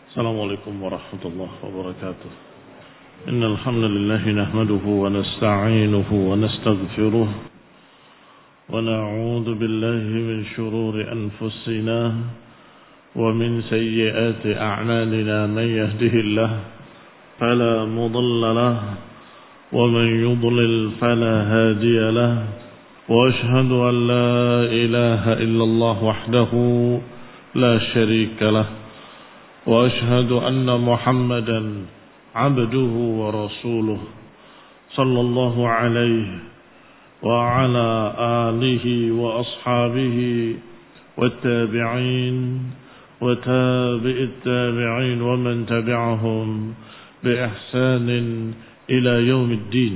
السلام عليكم ورحمة الله وبركاته. إن الحمد لله نحمده ونستعينه ونستغفره ونعوذ بالله من شرور أنفسنا ومن سيئات أعمالنا. من يهده الله فلا مضل له ومن يضلل فلا هادي له. وأشهد أن لا إله إلا الله وحده لا شريك له. وأشهد أن محمدا عبده ورسوله صلى الله عليه وعلى آله وأصحابه والتابعين وتابع التابعين ومن تبعهم بإحسان إلى يوم الدين.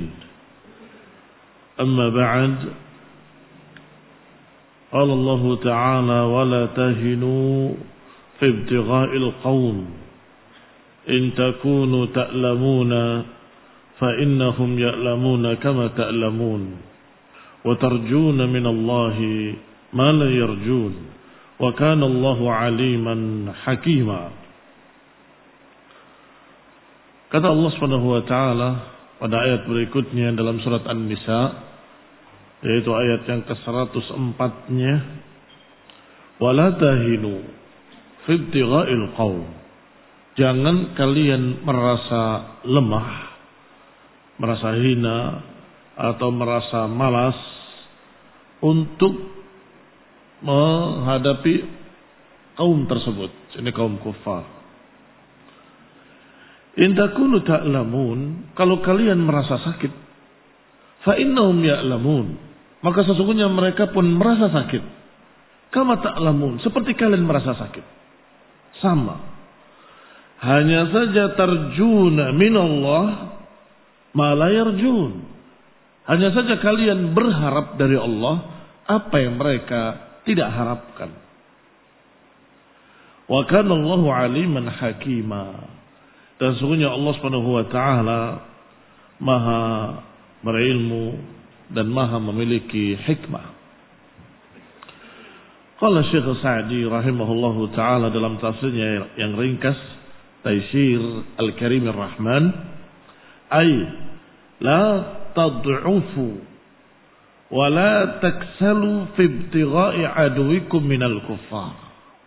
أما بعد، قال الله تعالى: ولا تهنوا في ابتغاء القوم إن تكونوا تألمون فإنهم يألمون كما تألمون وترجون من الله ما لا يرجون وكان الله عليما حكيما. Kata Allah Subhanahu wa taala pada ayat berikutnya dalam surat An-Nisa, yaitu ayat yang ke-104-nya, wala tahinu fi ibtigha'il qaum. Jangan kalian merasa lemah, merasa hina atau merasa malas untuk menghadapi kaum tersebut. Ini kaum kufar. In takunu ta'lamun, kalau kalian merasa sakit, fa innahum ya'lamun, maka sesungguhnya mereka pun merasa sakit. Kama ta'lamun, seperti kalian merasa sakit. Sama. Hanya saja tarjuna minallah ma la yarjun. Hanya saja kalian berharap dari Allah apa yang mereka tidak harapkan. Wa kana Allahu aliman hakima. Dan sesungguhnya Allah Subhanahu wa taala Maha berilmu dan Maha memiliki hikmah. Qala Syekh Sa'di rahimahullahu taala dalam tafsirnya yang ringkas, Taisir Al-Karim Ar-Rahman, ay la tad'ufu wa la taksalu fi ibtigha'i aduwikum minal kuffar.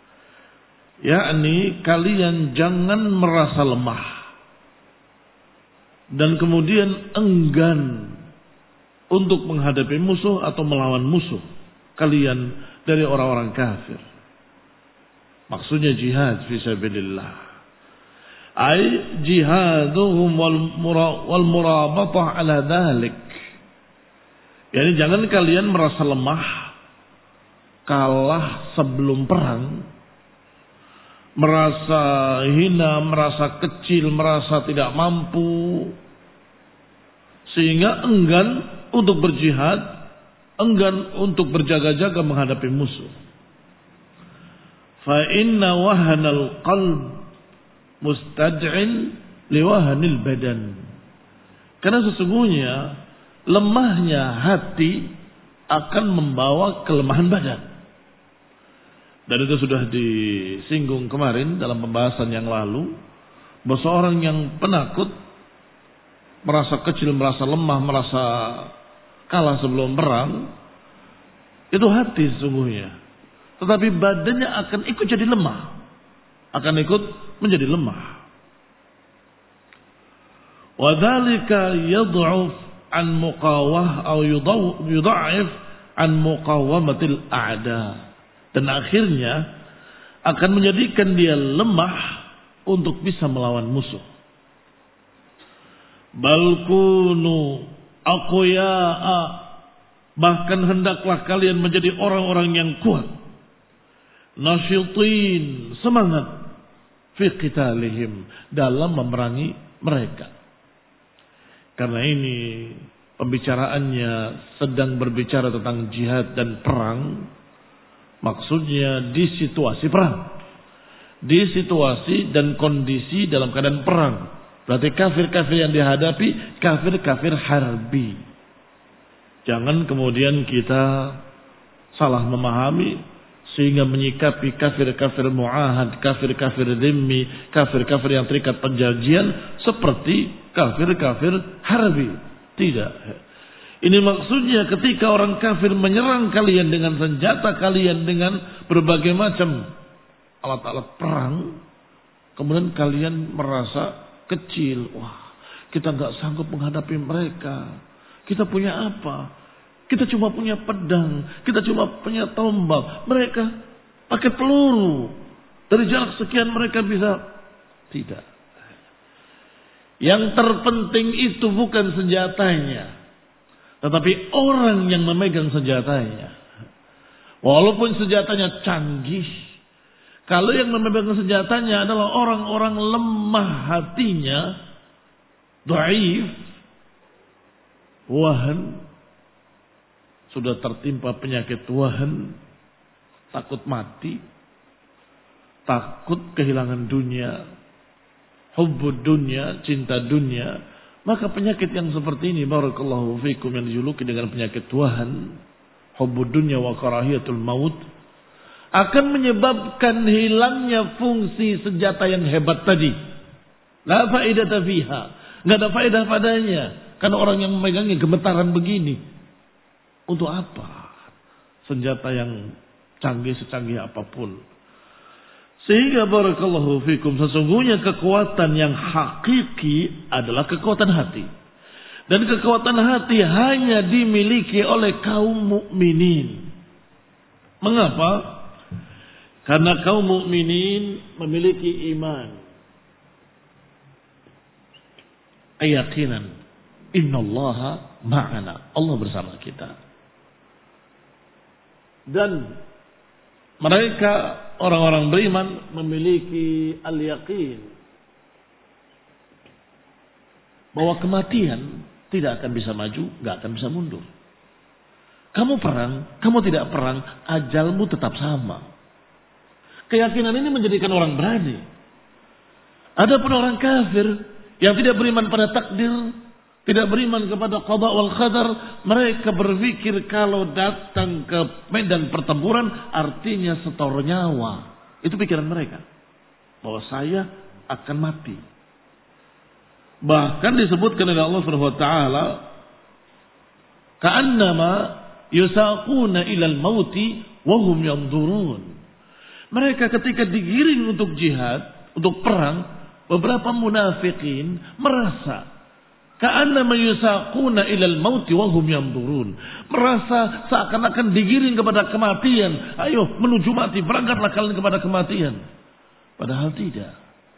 Yakni kalian jangan merasa lemah dan kemudian enggan untuk menghadapi musuh atau melawan musuh kalian dari orang-orang kafir. Maksudnya jihad fi sabilillah. Ay jihaduhum wal murabatah ala dhalik. Yani jangan kalian merasa lemah, kalah sebelum perang, merasa hina, merasa kecil, merasa tidak mampu, sehingga enggan untuk berjihad, enggan untuk berjaga-jaga menghadapi musuh. Fa inna wahanal qalb mustad'in liwahanil badan. Karena sesungguhnya lemahnya hati akan membawa kelemahan badan. Dan itu sudah disinggung kemarin dalam pembahasan yang lalu, bahwa seorang yang penakut, merasa kecil, merasa lemah, merasa kalah sebelum perang, itu hati sesungguhnya. Tetapi badannya akan ikut jadi lemah, akan ikut menjadi lemah. Wadzalika yad'uf an muqawah atau yudha'if an muqawamatil a'da. Dan akhirnya akan menjadikan dia lemah untuk bisa melawan musuh. Bal kunu aqya'a, bahkan hendaklah kalian menjadi orang-orang yang kuat, nasyitin, semangat, fi qitalihim, dalam memerangi mereka. Karena ini pembicaraannya sedang berbicara tentang jihad dan perang, maksudnya di situasi perang, di situasi dan kondisi dalam keadaan perang. Berarti kafir-kafir yang dihadapi kafir-kafir harbi. Jangan kemudian kita salah memahami sehingga menyikapi kafir-kafir muahad, kafir-kafir dhimmi, kafir-kafir yang terikat perjanjian seperti kafir-kafir harbi. Tidak. Ini maksudnya ketika orang kafir menyerang kalian dengan senjata kalian, dengan berbagai macam alat-alat perang, kemudian kalian merasa kecil. Wah, kita nggak sanggup menghadapi mereka. Kita punya apa? Kita cuma punya pedang, kita cuma punya tombak. Mereka pakai peluru. Dari jarak sekian mereka bisa. Tidak. Yang terpenting itu bukan senjatanya, tetapi orang yang memegang senjatanya. Walaupun senjatanya canggih, kalau yang memegang senjatanya adalah orang-orang lemah hatinya, dhaif, wahan, sudah tertimpa penyakit wahan, takut mati, takut kehilangan dunia, hubbud dunia, cinta dunia, maka penyakit yang seperti ini, barakallahu fikum, yang dijuluki dengan penyakit wahan, hubbud dunia wa karahiyatul maut, akan menyebabkan hilangnya fungsi senjata yang hebat tadi. La faedata fiha, nggak ada faedah padanya, karena orang yang memegangnya gemetaran begini. Untuk apa senjata yang canggih secanggih apapun? Sehingga barakallahu fikum, sesungguhnya kekuatan yang hakiki adalah kekuatan hati. Dan kekuatan hati hanya dimiliki oleh kaum mukminin. Mengapa? Karena kaum mukminin memiliki iman, keyakinan, innallaha ma'ana, Allah bersama kita. Dan mereka orang-orang beriman memiliki al-yaqin bahwa kematian tidak akan bisa maju, gak akan bisa mundur. Kamu perang, kamu tidak perang, ajalmu tetap sama. Keyakinan ini menjadikan orang berani. Adapun orang kafir yang tidak beriman pada takdir, tidak beriman kepada qada wal qadar, mereka berpikir kalau datang ke medan pertempuran artinya setor nyawa. Itu pikiran mereka, bahwa saya akan mati. Bahkan disebutkan oleh Allah Subhanahu wa taala, ka'annama yusaquna ilal mauti wa hum yanzurun. Mereka ketika digiring untuk jihad, untuk perang, beberapa munafikin merasa ka'annama yusaquna ilal mauti wa hum yanzurun, merasa seakan-akan digiring kepada kematian. Ayo menuju mati, berangkatlah kalian kepada kematian. Padahal tidak.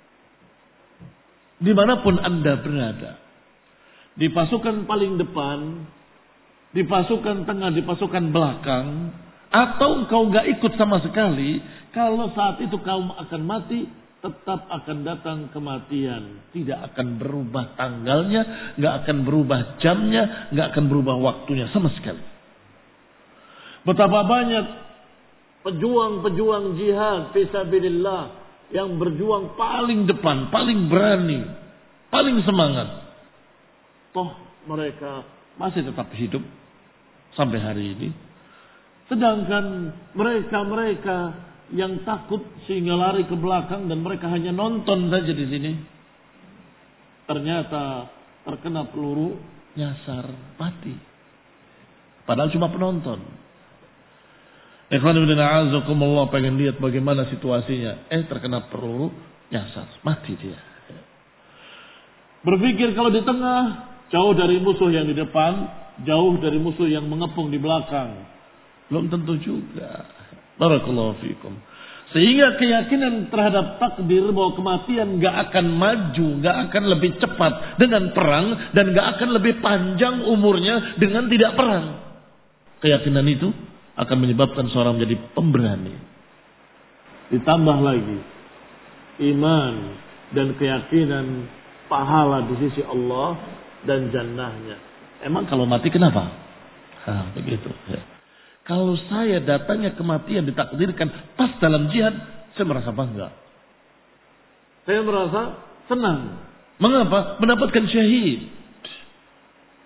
Dimanapun Anda berada, di pasukan paling depan, di pasukan tengah, di pasukan belakang, atau engkau gak ikut sama sekali, kalau saat itu kaum akan mati, tetap akan datang kematian. Tidak akan berubah tanggalnya, gak akan berubah jamnya, gak akan berubah waktunya sama sekali. Betapa banyak pejuang-pejuang jihad fisabilillah yang berjuang paling depan, paling berani, paling semangat. Toh mereka masih tetap hidup sampai hari ini. Sedangkan mereka-mereka yang takut sehingga lari ke belakang dan mereka hanya nonton saja di sini, ternyata terkena peluru, nyasar, mati. Padahal cuma penonton. Ikhwan ibn a'azakumullah, pengen lihat bagaimana situasinya. Terkena peluru, nyasar, mati dia. Berpikir kalau di tengah, jauh dari musuh yang di depan, jauh dari musuh yang mengepung di belakang. Belum tentu juga. Barakallahu fikum. Sehingga keyakinan terhadap takdir bahwa kematian gak akan maju, gak akan lebih cepat dengan perang, dan gak akan lebih panjang umurnya dengan tidak perang. Keyakinan itu akan menyebabkan seorang menjadi pemberani. Ditambah lagi iman dan keyakinan pahala di sisi Allah dan jannahnya. Emang kalau mati kenapa? Begitu ya. Kalau saya datangnya kematian ditakdirkan pas dalam jihad, saya merasa bangga. Saya merasa senang. Mengapa? Mendapatkan syahid.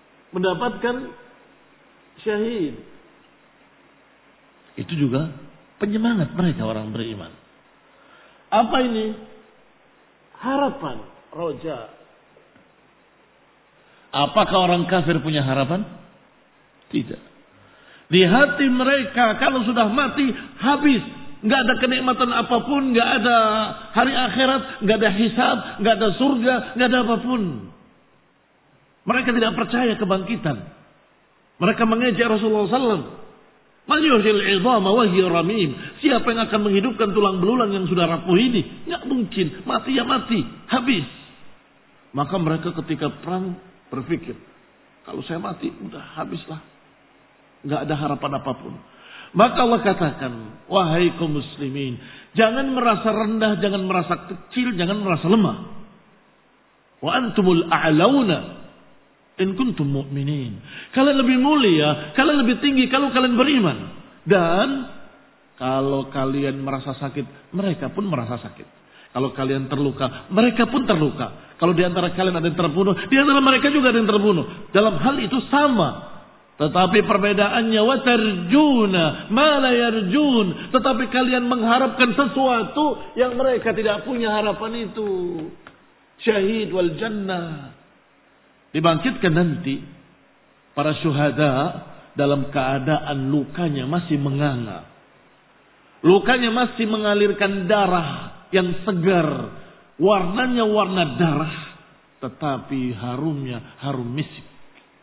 Mendapatkan syahid. Itu juga penyemangat mereka orang beriman. Apa ini? Harapan, roja. Apakah orang kafir punya harapan? Tidak. Di hati mereka kalau sudah mati habis. Nggak ada kenikmatan apapun, nggak ada hari akhirat, nggak ada hisab, nggak ada surga, nggak ada apapun. Mereka tidak percaya kebangkitan. Mereka mengejek Rasulullah SAW. Man yuhyil 'idhama wa hiya ramim. Siapa yang akan menghidupkan tulang belulang yang sudah rapuh ini? Nggak mungkin. Mati ya mati, habis. Maka mereka ketika perang berpikir, kalau saya mati, udah habislah. Nggak ada harapan apapun. Maka Allah katakan, wahai kaum muslimin, jangan merasa rendah, jangan merasa kecil, jangan merasa lemah. Wa antumul a'launa in kuntum mu'minin. Kalian lebih mulia, kalian lebih tinggi kalau kalian beriman. Dan kalau kalian merasa sakit, mereka pun merasa sakit. Kalau kalian terluka, mereka pun terluka. Kalau di antara kalian ada yang terbunuh, di antara mereka juga ada yang terbunuh. Dalam hal itu sama. Tetapi perbedaannya watarjuna ma la yarjun, tetapi kalian mengharapkan sesuatu yang mereka tidak punya harapan itu. Syahid wal jannah. Dibangkitkan nanti para syuhada dalam keadaan lukanya masih menganga. Lukanya masih mengalirkan darah yang segar, warnanya warna darah, tetapi harumnya harum misik.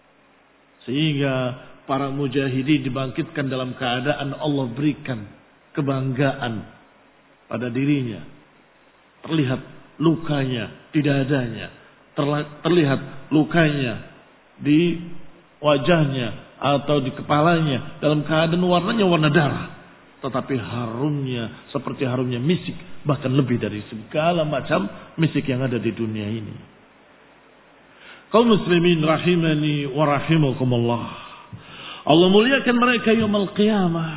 Sehingga para mujahidin dibangkitkan dalam keadaan Allah berikan kebanggaan pada dirinya. Terlihat lukanya di dadanya. Terlihat lukanya di wajahnya atau di kepalanya. Dalam keadaan warnanya warna darah. Tetapi harumnya seperti harumnya misik. Bahkan lebih dari segala macam misik yang ada di dunia ini. Kaum muslimin rahimani wa rahimakumullah. Allah muliakan mereka yaumul qiyamah.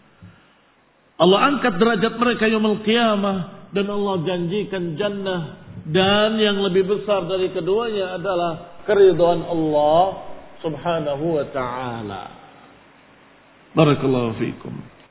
Allah angkat derajat mereka yaumul qiyamah. Dan Allah janjikan jannah. Dan yang lebih besar dari keduanya adalah keridhaan Allah subhanahu wa ta'ala. Barakallahu fiikum.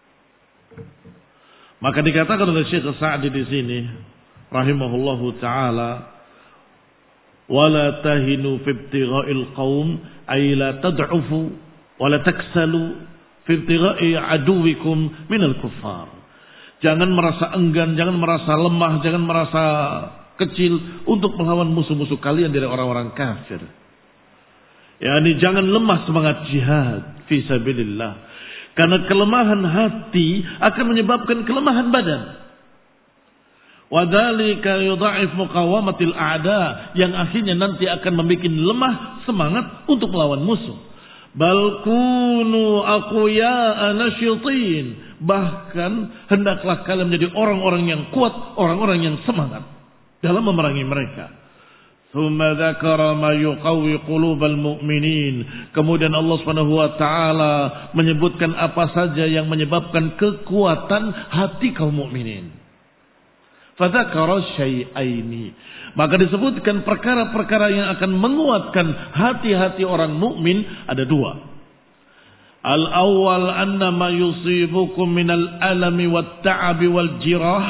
Maka dikatakan oleh Syekh Sa'di di sini rahimahullahu ta'ala, wala tahinu fi ibtigha'il qaum ay la tad'ufu wala taksalu fi ibtigha'i aduwikum minal kuffar. Jangan merasa enggan, jangan merasa lemah, jangan merasa kecil untuk melawan musuh-musuh kalian dari orang-orang kafir. Yani jangan lemah semangat jihad fi sabilillah. Karena kelemahan hati akan menyebabkan kelemahan badan. Wadzalika yudha'if muqawamatil a'da, yang akhirnya nanti akan membuat lemah semangat untuk melawan musuh. Bal kunu aqwiya'a nasyitin, bahkan hendaklah kalian menjadi orang-orang yang kuat, orang-orang yang semangat dalam memerangi mereka. Tsumma dzakara ma yuqawwi qulubal mu'minin, kemudian Allah Subhanahu wa taala menyebutkan apa saja yang menyebabkan kekuatan hati kaum mukminin. Fadzakara syai'aini, maka disebutkan perkara-perkara yang akan menguatkan hati-hati orang mukmin ada dua. Al-awwal anna ma yusibukum minal alami wat ta'abi wal jirah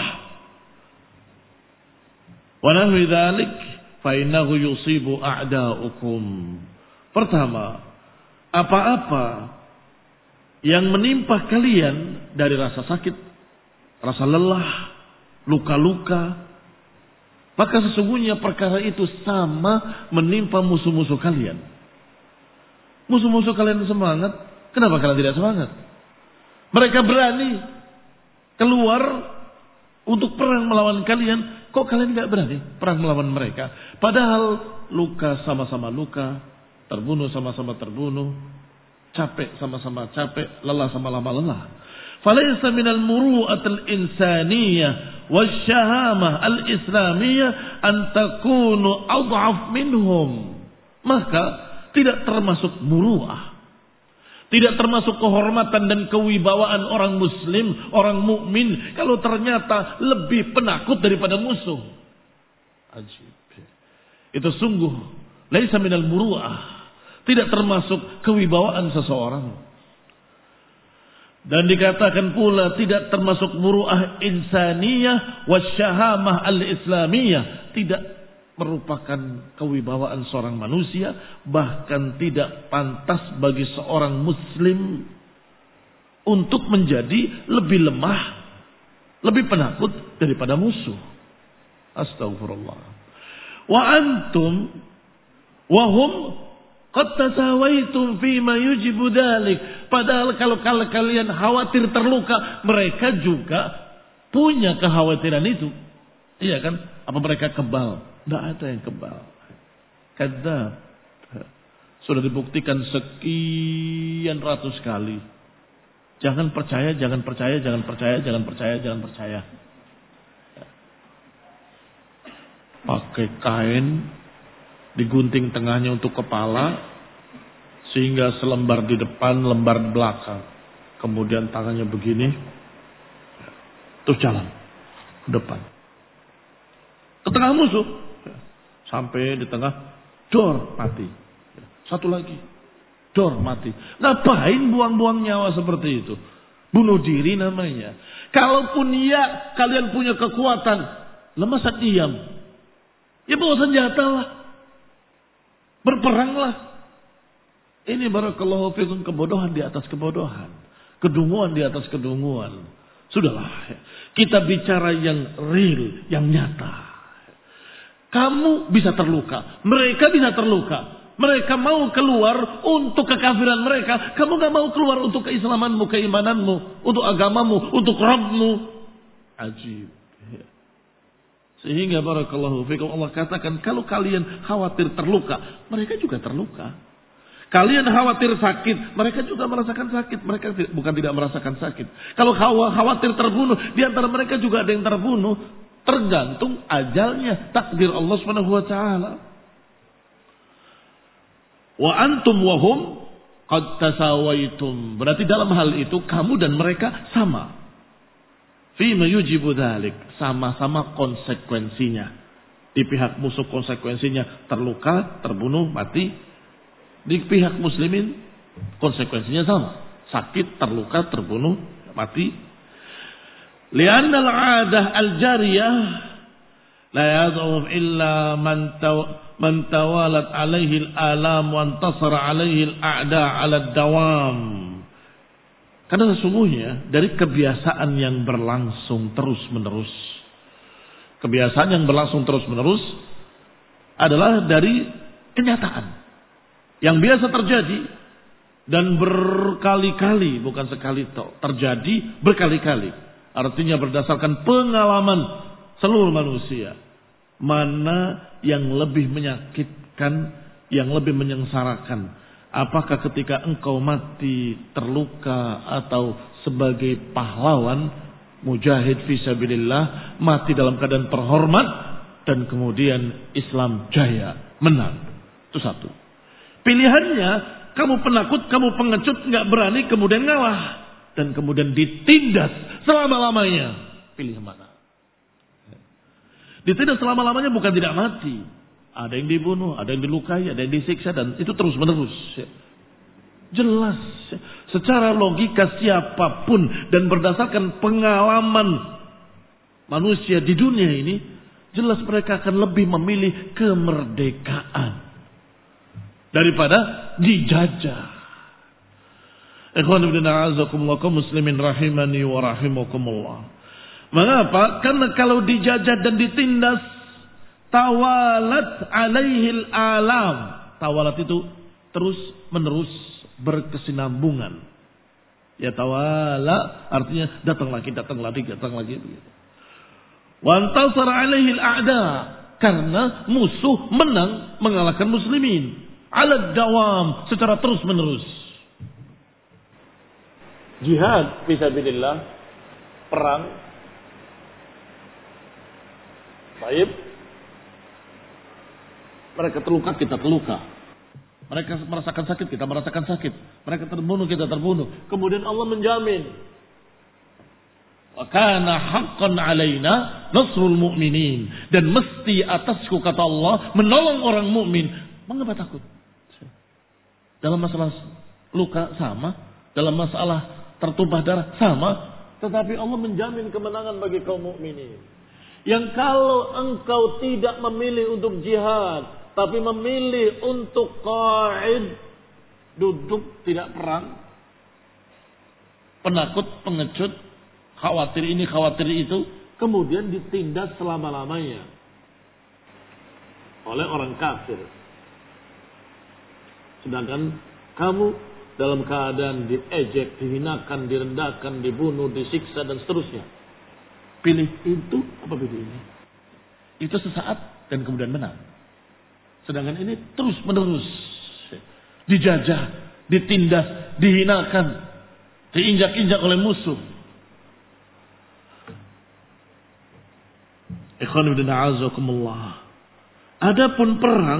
wa nahwi dzalik fa innahu yusibu a'da'ukum. Pertama, apa-apa yang menimpa kalian dari rasa sakit, rasa lelah, luka-luka, maka sesungguhnya perkara itu sama menimpa musuh-musuh kalian. Musuh-musuh kalian semangat, kenapa kalian tidak semangat? Mereka berani keluar untuk perang melawan kalian, kok kalian tidak berani perang melawan mereka? Padahal luka sama-sama luka, terbunuh sama-sama terbunuh, capek sama-sama capek, lelah sama-sama lelah. Falaysa minal muru'atil insaniyah wasyahamah al-islamiyah an takunu adhaf minhum. Maka tidak termasuk muru'ah, tidak termasuk kehormatan dan kewibawaan orang muslim, orang mukmin kalau ternyata lebih penakut daripada musuh. Ajib. Itu sungguh laisa minal muru'ah, tidak termasuk kewibawaan seseorang. Dan dikatakan pula tidak termasuk muru'ah insaniyah wasyahamah al-islamiyah. Tidak merupakan kewibawaan seorang manusia. Bahkan tidak pantas bagi seorang muslim untuk menjadi lebih lemah, lebih penakut daripada musuh. Astagfirullah. Wa antum wa hum qad tasawaitum fima yujibu dzalik. Padahal kalau kalian khawatir terluka, mereka juga punya kekhawatiran itu. Iya kan? Apa mereka kebal? Tidak ada yang kebal. Kadzab. Sudah dibuktikan sekian ratus kali. Jangan percaya, jangan percaya, jangan percaya, jangan percaya, jangan percaya. Pakai kain, digunting tengahnya untuk kepala, sehingga selembar di depan, lembar di belakang. Kemudian tangannya begini, terus jalan ke depan. Ke tengah musuh, sampai di tengah, dor, mati. Satu lagi, dor, mati. Ngapain buang-buang nyawa seperti itu? Bunuh diri namanya. Kalaupun ya kalian punya kekuatan, masa diam? Ya bawa senjata lah. Berperanglah. Ini barakallahu fikum kebodohan di atas kebodohan. Kedunguan di atas kedunguan. Sudahlah. Kita bicara yang real, yang nyata. Kamu bisa terluka. Mereka bisa terluka. Mereka mau keluar untuk kekafiran mereka. Kamu gak mau keluar untuk keislamanmu, keimananmu. Untuk agamamu, untuk Rabbmu. Ajib. Sehingga barakallahu fikum Allah katakan, kalau kalian khawatir terluka, mereka juga terluka. Kalian khawatir sakit, mereka juga merasakan sakit. Mereka bukan tidak merasakan sakit. Kalau khawatir terbunuh, di antara mereka juga ada yang terbunuh. Tergantung ajalnya, takdir Allah Subhanahu wa taala. Wa antum wa hum qad tasawaitum. Berarti dalam hal itu kamu dan mereka sama. Fima yujibu dzalik, sama-sama konsekuensinya. Di pihak musuh konsekuensinya terluka, terbunuh, mati. Di pihak muslimin konsekuensinya sama. Sakit, terluka, terbunuh, mati. Lianna al-'adah al-jariyah la yad'uf illa man tawalat alaihi al-alam wa intasara alaihi al-a'da 'ala ad-dawam. Karena sesungguhnya dari kebiasaan yang berlangsung terus-menerus. Kebiasaan yang berlangsung terus-menerus adalah dari kenyataan yang biasa terjadi dan berkali-kali, bukan sekali terjadi berkali-kali. Artinya berdasarkan pengalaman seluruh manusia. Mana yang lebih menyakitkan, yang lebih menyengsarakan. Apakah ketika engkau mati terluka atau sebagai pahlawan, mujahid fisabilillah, mati dalam keadaan terhormat, dan kemudian Islam jaya, menang. Itu satu. Pilihannya, kamu penakut, kamu pengecut, nggak berani, kemudian ngalah. Dan kemudian ditindas selama-lamanya. Pilih mana? Ditindas selama-lamanya bukan tidak mati. Ada yang dibunuh, ada yang dilukai, ada yang disiksa, dan itu terus menerus. Jelas. Secara logika siapapun dan berdasarkan pengalaman manusia di dunia ini, jelas mereka akan lebih memilih kemerdekaan daripada dijajah. Ikhwan ibn a'azakumullah kaum muslimin rahimani wa rahimakumullah. Mengapa? Karena kalau dijajah dan ditindas, tawalat alaihil alam. Tawalat itu terus menerus berkesinambungan. Ya tawala artinya datang lagi, datang lagi, datang lagi. Wa antasara alaihil a'da. Karena musuh menang mengalahkan muslimin. Ala dawam secara terus menerus. Jihad fisabilillah, perang. Baik. Mereka terluka, kita terluka. Mereka merasakan sakit, kita merasakan sakit. Mereka terbunuh, kita terbunuh. Kemudian Allah menjamin. Wa kana haqqan alaina nasrul mu'minin. Dan mesti atasku kata Allah menolong orang mukmin. Mengapa takut? Dalam masalah luka sama, dalam masalah tertumpah darah sama, tetapi Allah menjamin kemenangan bagi kaum mukminin. Yang kalau engkau tidak memilih untuk jihad, tapi memilih untuk qa'id, duduk tidak perang, penakut, pengecut, khawatir ini, khawatir itu, kemudian ditindas selama-lamanya oleh orang kafir. Sedangkan kamu dalam keadaan diejek, dihinakan, direndahkan, dibunuh, disiksa dan seterusnya. Pilih itu apa pilih ini? Itu sesaat dan kemudian menang. Sedangkan ini terus menerus dijajah, ditindas, dihinakan, diinjak-injak oleh musuh. Ikhwan ibn a'azakumullah. Adapun perang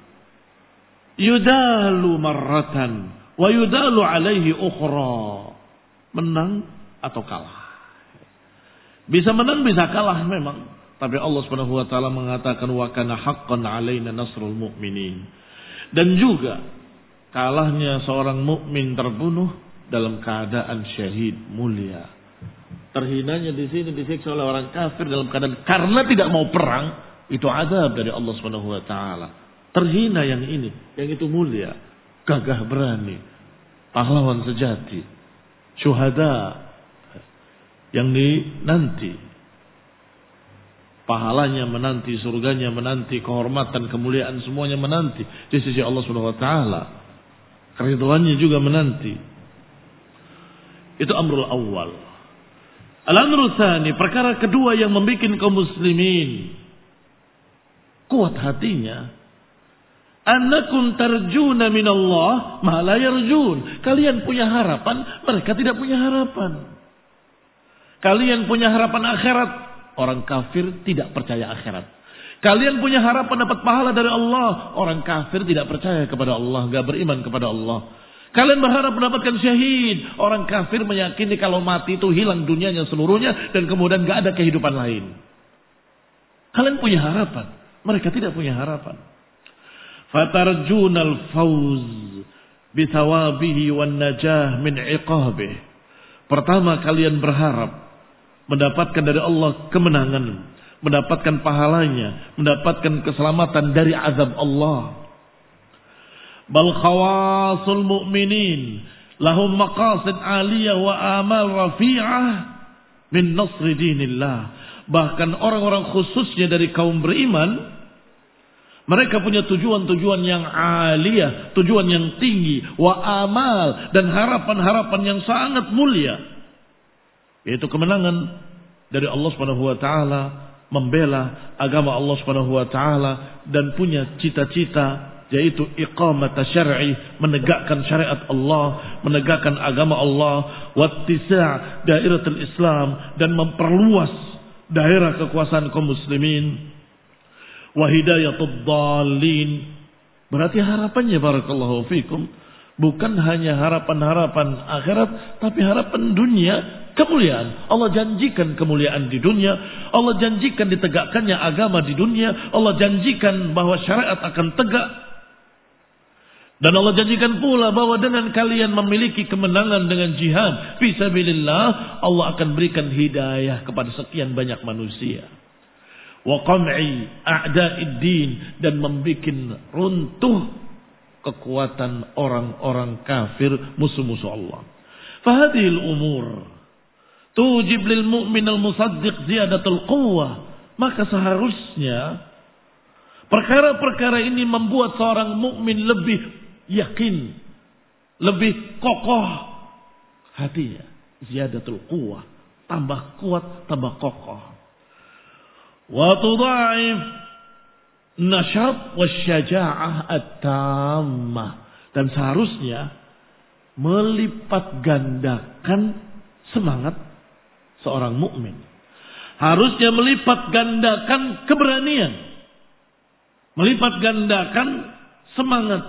yudalu marratan wa yudalu alaihi ukhra. Menang atau kalah. Bisa menang bisa kalah memang, tapi Allah Subhanahu wa taala mengatakan wa kana haqqan alaina nasrul mu'minin. Dan juga kalahnya seorang mukmin terbunuh dalam keadaan syahid mulia. Terhinanya di sini disiksa oleh orang kafir dalam keadaan karena tidak mau perang, itu azab dari Allah Subhanahu wa taala. Terhina yang ini, yang itu mulia, gagah berani, pahlawan sejati, syuhada yang nanti pahalanya menanti, surganya menanti, kehormatan, kemuliaan semuanya menanti di sisi Allah Subhanahu wa taala. Keridhaannya juga menanti. Itu amrul awal. Al-amrul tsani, perkara kedua yang membuat kaum muslimin kuat hatinya, annakum tarjuna minallah ma la yarjun. Kalian punya harapan, mereka tidak punya harapan. Kalian punya harapan akhirat, orang kafir tidak percaya akhirat. Kalian punya harapan dapat pahala dari Allah, orang kafir tidak percaya kepada Allah, enggak beriman kepada Allah. Kalian berharap mendapatkan syahid, orang kafir meyakini kalau mati itu hilang dunianya seluruhnya dan kemudian enggak ada kehidupan lain. Kalian punya harapan, mereka tidak punya harapan. Fatarjunal fawz bithawabihi wan najah min iqabih. Pertama kalian berharap mendapatkan dari Allah kemenangan, mendapatkan pahalanya, mendapatkan keselamatan dari azab Allah. Bal khawasul mu'minin lahum maqasid aliyah wa amal rafi'ah min nasri dinillah. Bahkan orang-orang khususnya dari kaum beriman, mereka punya tujuan-tujuan yang aliyah, tujuan yang tinggi, wa amal, dan harapan-harapan yang sangat mulia, yaitu kemenangan dari Allah Subhanahu wa taala, membela agama Allah Subhanahu wa taala, dan punya cita-cita yaitu iqamat syar'i, menegakkan syariat Allah, menegakkan agama Allah, wattisa' dairatul Islam, dan memperluas daerah kekuasaan kaum muslimin, wa hidayatud dhalin. Berarti harapannya barakallahu fikum bukan hanya harapan-harapan akhirat, tapi harapan dunia, kemuliaan. Allah janjikan kemuliaan di dunia, Allah janjikan ditegakkannya agama di dunia, Allah janjikan bahwa syariat akan tegak. Dan Allah janjikan pula bahwa dengan kalian memiliki kemenangan dengan jihad fi sabilillah, Allah akan berikan hidayah kepada sekian banyak manusia. Wa qam'i a'da'id din, dan membikin runtuh kekuatan orang-orang kafir, musuh-musuh Allah. Fahadhil umur tujib lil mu'min al-musaddiq ziyadatul quwwah. Maka seharusnya perkara-perkara ini membuat seorang mukmin lebih yakin, lebih kokoh hatinya. Ziyadatul quwwah, tambah kuat, tambah kokoh. Wa tudha'if nasyat wasyaja'ah at-tammah, dan seharusnya melipat gandakan semangat seorang mukmin. Harusnya melipat gandakan keberanian, melipat gandakan semangat.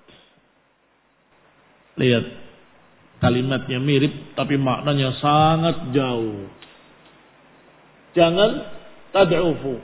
Lihat, kalimatnya mirip tapi maknanya sangat jauh. Jangan tad'ufu.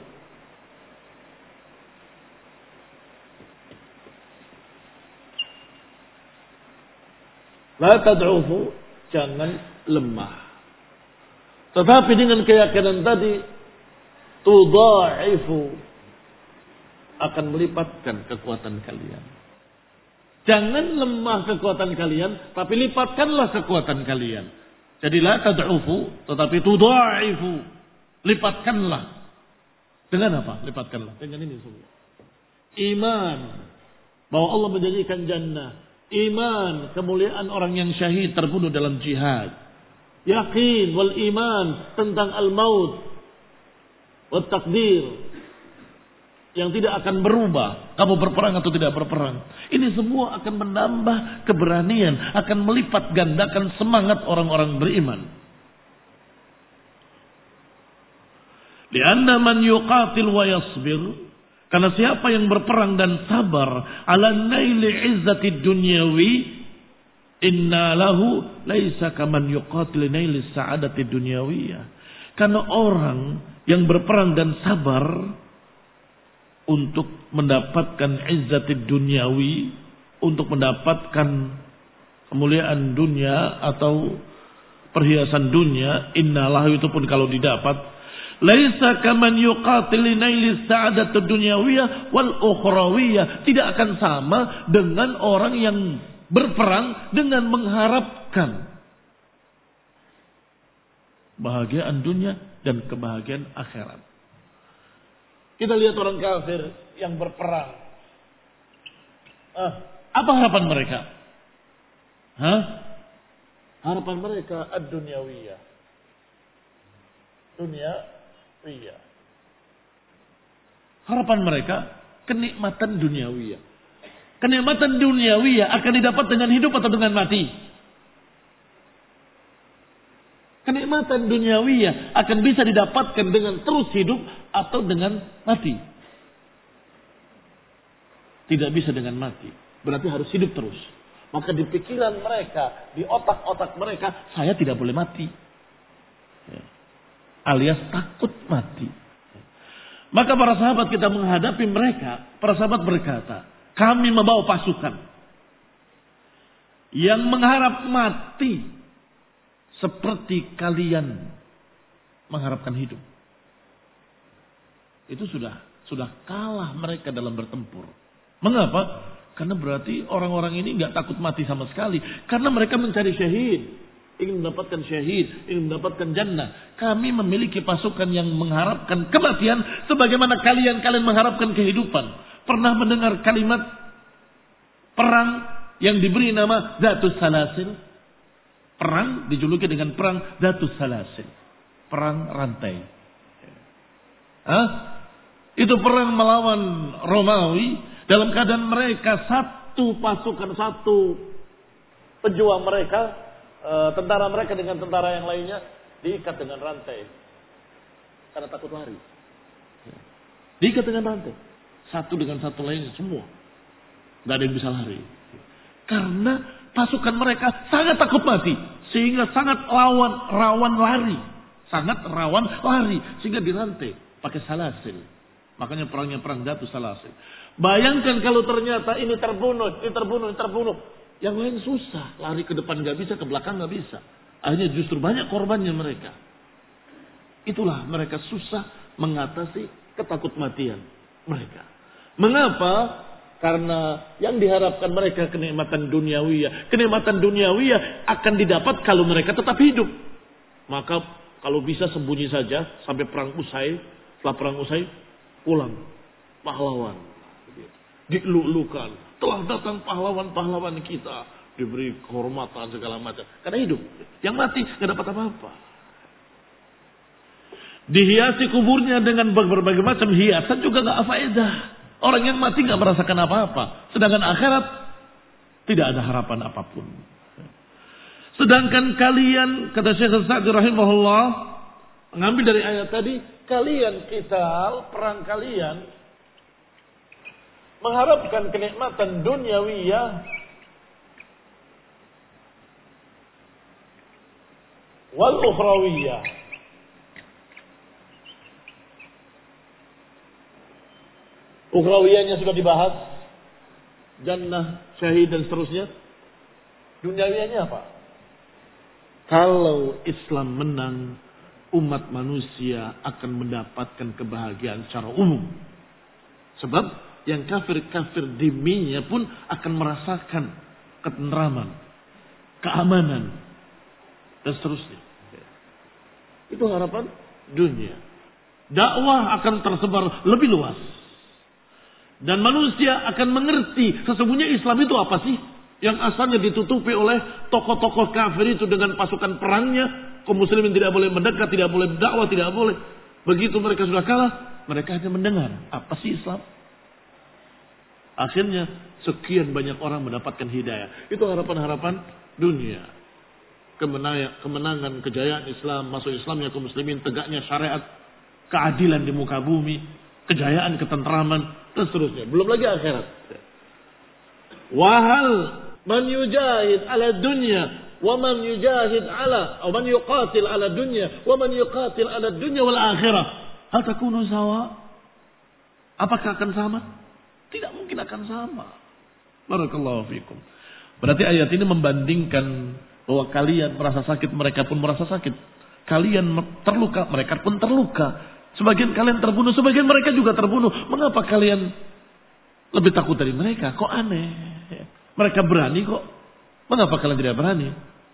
La tad'ufu jangan lemah. Tetapi dengan keyakinan tadi, tudha'ifu, akan melipatkan kekuatan kalian. Jangan lemah kekuatan kalian, tapi lipatkanlah kekuatan kalian. Jadi la tad'ufu, tetapi tudha'ifu. Lipatkanlah. Dengan apa? Lipatkanlah. Dengan ini semua. Iman. Bahwa Allah menjanjikan jannah. Iman. Kemuliaan orang yang syahid terbunuh dalam jihad. Yakin wal iman tentang al-maut. Wat takdir. Yang tidak akan berubah. Kamu berperang atau tidak berperang. Ini semua akan menambah keberanian. Akan melipat gandakan semangat orang-orang beriman. Lianna man yuqatil wa yasbir. Karena siapa yang berperang dan sabar. Ala naili izzati dunyawi. Inna lahu laisa kaman yuqatil naili sa'adati dunyawiyah. Karena orang yang berperang dan sabar untuk mendapatkan izzatid dunyawi, untuk mendapatkan kemuliaan dunia atau perhiasan dunia, innalah itu pun kalau didapat, laisa kaman yuqatil linaili sa'adatid dunyawiyah wal ukhrawiyah, tidak akan sama dengan orang yang berperang dengan mengharapkan kebahagiaan dunia dan kebahagiaan akhirat. Kita lihat orang kafir yang berperang. Apa harapan mereka? Harapan mereka ad-dunyawiyah. Dunyawiyah. Harapan mereka kenikmatan dunyawiyah. Kenikmatan dunyawiyah akan didapat dengan hidup atau dengan mati? Kenikmatan duniawiyah akan bisa didapatkan dengan terus hidup atau dengan mati. Tidak bisa dengan mati. Berarti harus hidup terus. Maka di pikiran mereka, di otak-otak mereka, saya tidak boleh mati. Alias takut mati. Maka para sahabat kita menghadapi mereka, para sahabat berkata, kami membawa pasukan yang mengharap mati seperti kalian mengharapkan hidup. Itu sudah kalah mereka dalam bertempur. Mengapa? Karena berarti orang-orang ini nggak takut mati sama sekali. Karena mereka mencari syahid, ingin mendapatkan syahid, ingin mendapatkan jannah. Kami memiliki pasukan yang mengharapkan kematian, sebagaimana kalian mengharapkan kehidupan. Pernah mendengar kalimat perang yang diberi nama Zatus Salasil? Perang dijuluki dengan perang Zatus Salasil, perang rantai. Itu perang melawan Romawi dalam keadaan mereka satu pasukan, satu pejuang mereka, tentara mereka dengan tentara yang lainnya diikat dengan rantai karena takut lari. Diikat dengan rantai, satu dengan satu lainnya semua, nggak ada yang bisa lari karena pasukan mereka sangat takut mati, sehingga sangat rawan lari, sehingga dirantai pakai salasil. Makanya perangnya perang Zatus Salasil. Bayangkan kalau ternyata ini terbunuh, yang lain susah, lari ke depan nggak bisa, ke belakang nggak bisa. Akhirnya justru banyak korbannya mereka. Itulah mereka susah mengatasi ketakut matian mereka. Mengapa? Karena yang diharapkan mereka kenikmatan duniawiyah. Kenikmatan duniawiyah akan didapat kalau mereka tetap hidup. Maka kalau bisa sembunyi saja sampai perang usai. Setelah perang usai, pulang. Pahlawan. Dilulukan. Telah datang pahlawan-pahlawan kita. Diberi kehormatan segala macam. Karena hidup. Yang mati gak dapat apa-apa. Dihiasi kuburnya dengan berbagai macam hiasan juga gak faedah. Orang yang mati gak merasakan apa-apa. Sedangkan akhirat tidak ada harapan apapun. Sedangkan kalian, kata Syekh Sa'di rahimahullah, mengambil dari ayat tadi, kalian qital, perang kalian, mengharapkan kenikmatan duniawiyah, wal ukhrawiyah. Ukhrawiyahnya sudah dibahas, jannah, syahid dan seterusnya. Duniawiyahnya apa? Kalau Islam menang, umat manusia akan mendapatkan kebahagiaan secara umum. Sebab yang kafir-kafir diminya pun akan merasakan ketentraman, keamanan, dan seterusnya. Itu harapan dunia. Dakwah akan tersebar lebih luas. Dan manusia akan mengerti sesungguhnya Islam itu apa sih? Yang asalnya ditutupi oleh tokoh-tokoh kafir itu dengan pasukan perangnya. Kaum muslimin tidak boleh mendekat, tidak boleh berdakwah, tidak boleh. Begitu mereka sudah kalah, mereka hanya mendengar. Apa sih Islam? Akhirnya sekian banyak orang mendapatkan hidayah. Itu harapan-harapan dunia. Kemenangan, kejayaan Islam, masuk Islamnya kaum muslimin, tegaknya syariat, keadilan di muka bumi, kejayaan, ketentraman, dan seterusnya. Belum lagi akhirat. Wahal man yujahid ala dunya wa man yujahid ala atau man yuqatil ala dunya wa man yuqatil ala dunya wal akhirah hal takunu sawa? Apakah akan sama? Tidak mungkin akan sama. Barakallahu fikum. Berarti ayat ini membandingkan bahwa kalian merasa sakit, mereka pun merasa sakit. Kalian terluka, mereka pun terluka. Sebagian kalian terbunuh, sebagian mereka juga terbunuh. Mengapa kalian lebih takut dari mereka? Kok aneh? Mereka berani kok. Mengapa kalian tidak berani?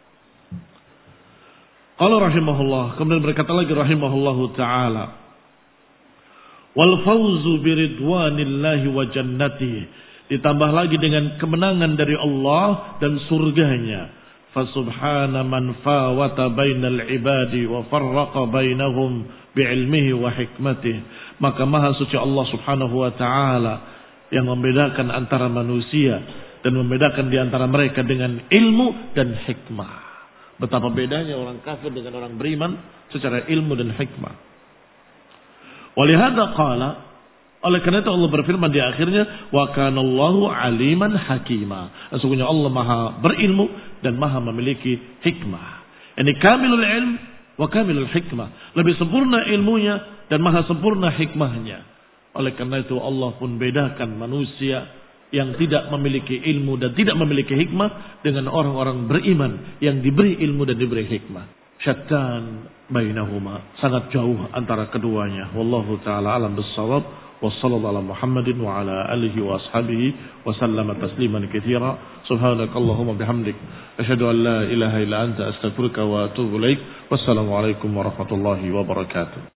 Qala rahimahullah, kemudian berkata lagi rahimahullahu ta'ala, wal fawzu biridwanillahi wa jannatihi, ditambah lagi dengan kemenangan dari Allah dan surganya. Fasubhana man fawata bainal ibadi wa farraqa bainahum bi'ilmihi wa hikmatihi. Maka maha suci Allah subhanahu wa ta'ala yang membedakan antara manusia dan membedakan di antara mereka dengan ilmu dan hikmah. Betapa bedanya orang kafir dengan orang beriman secara ilmu dan hikmah. Walihada qala, oleh karena itu Allah berfirman di akhirnya, wa kanallahu aliman hakima. Sesungguhnya Allah maha berilmu dan maha memiliki hikmah. Ini kamilul ilm wa kamilul hikmah. Lebih sempurna ilmunya dan maha sempurna hikmahnya. Oleh karena itu Allah pun bedakan manusia yang tidak memiliki ilmu dan tidak memiliki hikmah dengan orang-orang beriman yang diberi ilmu dan diberi hikmah. Syattan bainahuma, sangat jauh antara keduanya. Wallahu taala alam bissawab. Wassallallahu ala Muhammadin wa ala alihi wa ashabihi wa sallama tasliman katsira. Subhanakallahumma bihamdik asyhadu an la ilaha illa anta astaghfiruka wa atubu ilaik. Wassalamu alaikum warahmatullahi wabarakatuh.